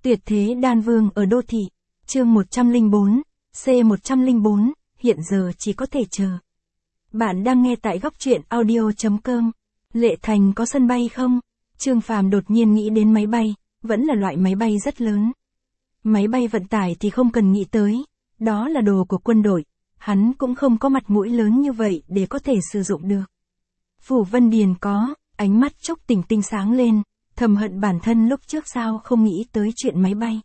Tuyệt thế đan vương ở đô thị, chương 104, C104, hiện giờ chỉ có thể chờ. Bạn đang nghe tại góc truyện audio.com. Lệ Thành có sân bay không? Trương Phàm đột nhiên nghĩ đến máy bay, vẫn là loại máy bay rất lớn. Máy bay vận tải thì không cần nghĩ tới, đó là đồ của quân đội, hắn cũng không có mặt mũi lớn như vậy để có thể sử dụng được. Phủ Vân Điền có, ánh mắt Trúc Tỉnh Tinh sáng lên, thầm hận bản thân lúc trước sao không nghĩ tới chuyện máy bay.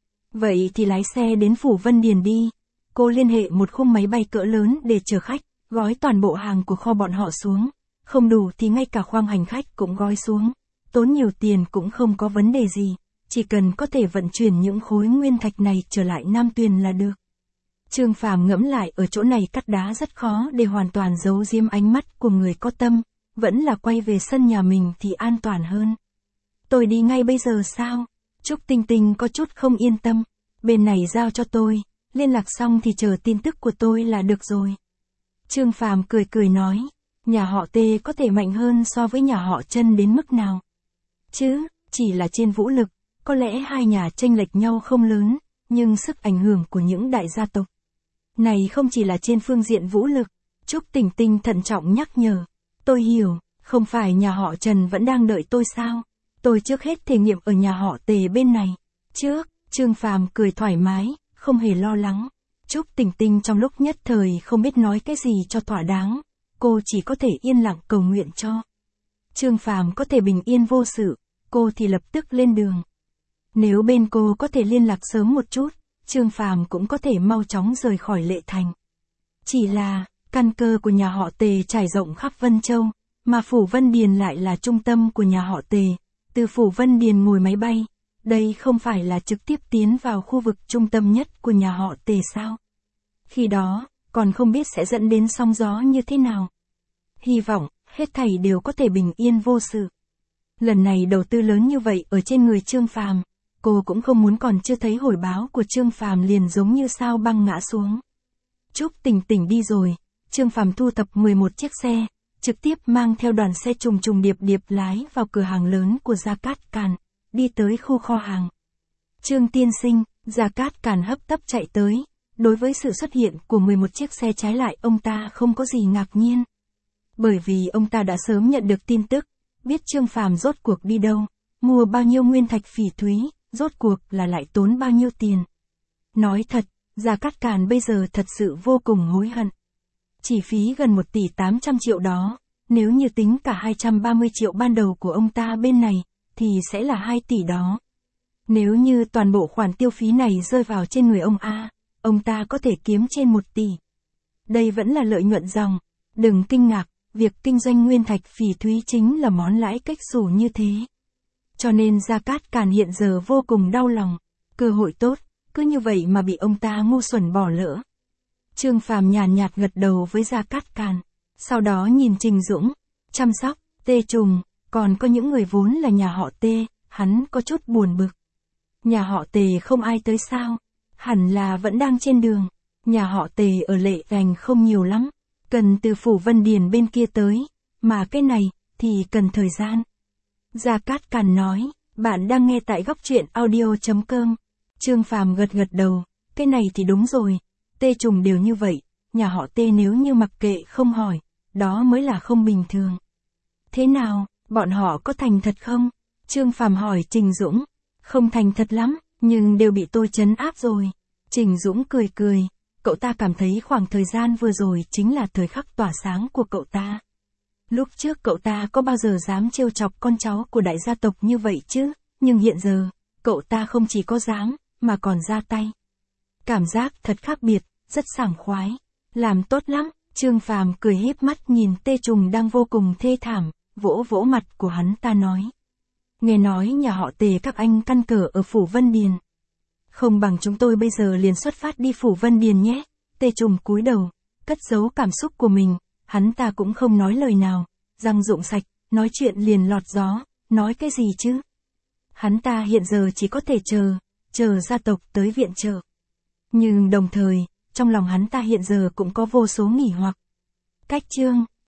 Vậy thì lái xe đến Phủ Vân Điền đi, cô liên hệ một khung máy bay cỡ lớn để chở khách, gói toàn bộ hàng của kho bọn họ xuống, không đủ thì ngay cả khoang hành khách cũng gói xuống, tốn nhiều tiền cũng không có vấn đề gì, chỉ cần có thể vận chuyển những khối nguyên thạch này trở lại Nam Tuyền là được. Trương Phàm ngẫm lại ở chỗ này cắt đá rất khó để hoàn toàn giấu giếm ánh mắt của người có tâm, vẫn là quay về sân nhà mình thì an toàn hơn. Tôi đi ngay bây giờ sao? Trúc Tinh Tinh có chút không yên tâm, bên này giao cho tôi, liên lạc xong thì chờ tin tức của tôi là được rồi. Trương Phàm cười cười nói, nhà họ Tê có thể mạnh hơn so với nhà họ Trân đến mức nào? Chứ, chỉ là trên vũ lực, có lẽ hai nhà chênh lệch nhau không lớn, nhưng sức ảnh hưởng của những đại gia tộc này không chỉ là trên phương diện vũ lực. Trúc Tỉnh Tinh thận trọng nhắc nhở, tôi hiểu, không phải nhà họ Trần vẫn đang đợi tôi sao? Tôi trước hết thể nghiệm ở nhà họ Tề bên này. Trước, Trương Phàm cười thoải mái, không hề lo lắng. Trúc Tỉnh Tinh trong lúc nhất thời không biết nói cái gì cho thỏa đáng, cô chỉ có thể yên lặng cầu nguyện cho Trương Phàm có thể bình yên vô sự, cô thì lập tức lên đường. Nếu bên cô có thể liên lạc sớm một chút, Trương Phàm cũng có thể mau chóng rời khỏi Lệ Thành. Chỉ là, căn cơ của nhà họ Tề trải rộng khắp Vân Châu, mà Phủ Vân Điền lại là trung tâm của nhà họ Tề. Từ Phủ Vân Điền ngồi máy bay, đây không phải là trực tiếp tiến vào khu vực trung tâm nhất của nhà họ Tề sao? Khi đó, còn không biết sẽ dẫn đến sóng gió như thế nào. Hy vọng, hết thảy đều có thể bình yên vô sự. Lần này đầu tư lớn như vậy ở trên người Trương Phàm, cô cũng không muốn còn chưa thấy hồi báo của Trương Phàm liền giống như sao băng ngã xuống. Trúc Tỉnh Tỉnh đi rồi, Trương Phàm thu thập 11 chiếc xe, trực tiếp mang theo đoàn xe trùng trùng điệp điệp lái vào cửa hàng lớn của Gia Cát Càn, đi tới khu kho hàng. Trương tiên sinh, Gia Cát Càn hấp tấp chạy tới, đối với sự xuất hiện của 11 chiếc xe trái lại ông ta không có gì ngạc nhiên. Bởi vì ông ta đã sớm nhận được tin tức, biết Trương Phàm rốt cuộc đi đâu, mua bao nhiêu nguyên thạch phỉ thúy, rốt cuộc là lại tốn bao nhiêu tiền. Nói thật, Gia Cát Càn bây giờ thật sự vô cùng hối hận. Chỉ phí gần 1 tỷ 800 triệu đó, nếu như tính cả 230 triệu ban đầu của ông ta bên này, thì sẽ là 2 tỷ đó. Nếu như toàn bộ khoản tiêu phí này rơi vào trên người ông A, ông ta có thể kiếm trên 1 tỷ. Đây vẫn là lợi nhuận dòng, đừng kinh ngạc, việc kinh doanh nguyên thạch phỉ thúy chính là món lãi cách xù như thế. Cho nên Gia Cát Càn hiện giờ vô cùng đau lòng, cơ hội tốt, cứ như vậy mà bị ông ta ngu xuẩn bỏ lỡ. Trương Phàm nhàn nhạt gật đầu với Gia Cát Càn, sau đó nhìn Trình Dũng, chăm sóc, Tê Trùng, còn có những người vốn là nhà họ Tê, hắn có chút buồn bực. Nhà họ Tề không ai tới sao? Hẳn là vẫn đang trên đường. Nhà họ Tề ở Lệ Thành không nhiều lắm, cần từ Phủ Vân Điền bên kia tới, mà cái này thì cần thời gian. Gia Cát Càn nói, bạn đang nghe tại góc truyện audio.com. Trương Phàm gật gật đầu, cái này thì đúng rồi, Tê Trùng đều như vậy, nhà họ Tê nếu như mặc kệ không hỏi, đó mới là không bình thường. Thế nào, bọn họ có thành thật không? Trương Phàm hỏi Trình Dũng, không thành thật lắm, nhưng đều bị tôi trấn áp rồi. Trình Dũng cười cười, cậu ta cảm thấy khoảng thời gian vừa rồi chính là thời khắc tỏa sáng của cậu ta. Lúc trước cậu ta có bao giờ dám trêu chọc con cháu của đại gia tộc như vậy chứ, nhưng hiện giờ, cậu ta không chỉ có dám, mà còn ra tay. Cảm giác thật khác biệt, rất sảng khoái, làm tốt lắm. Trương Phàm cười híp mắt nhìn Tê Trùng đang vô cùng thê thảm, vỗ vỗ mặt của hắn ta nói. Nghe nói nhà họ Tề các anh căn cờ ở Phủ Vân Điền. Không bằng chúng tôi bây giờ liền xuất phát đi Phủ Vân Điền nhé. Tê Trùng cúi đầu, cất giấu cảm xúc của mình, hắn ta cũng không nói lời nào, răng rụng sạch, nói chuyện liền lọt gió, nói cái gì chứ? Hắn ta hiện giờ chỉ có thể chờ gia tộc tới viện trợ. Nhưng đồng thời, trong lòng hắn ta hiện giờ cũng có vô số nghỉ hoặc. Cách chương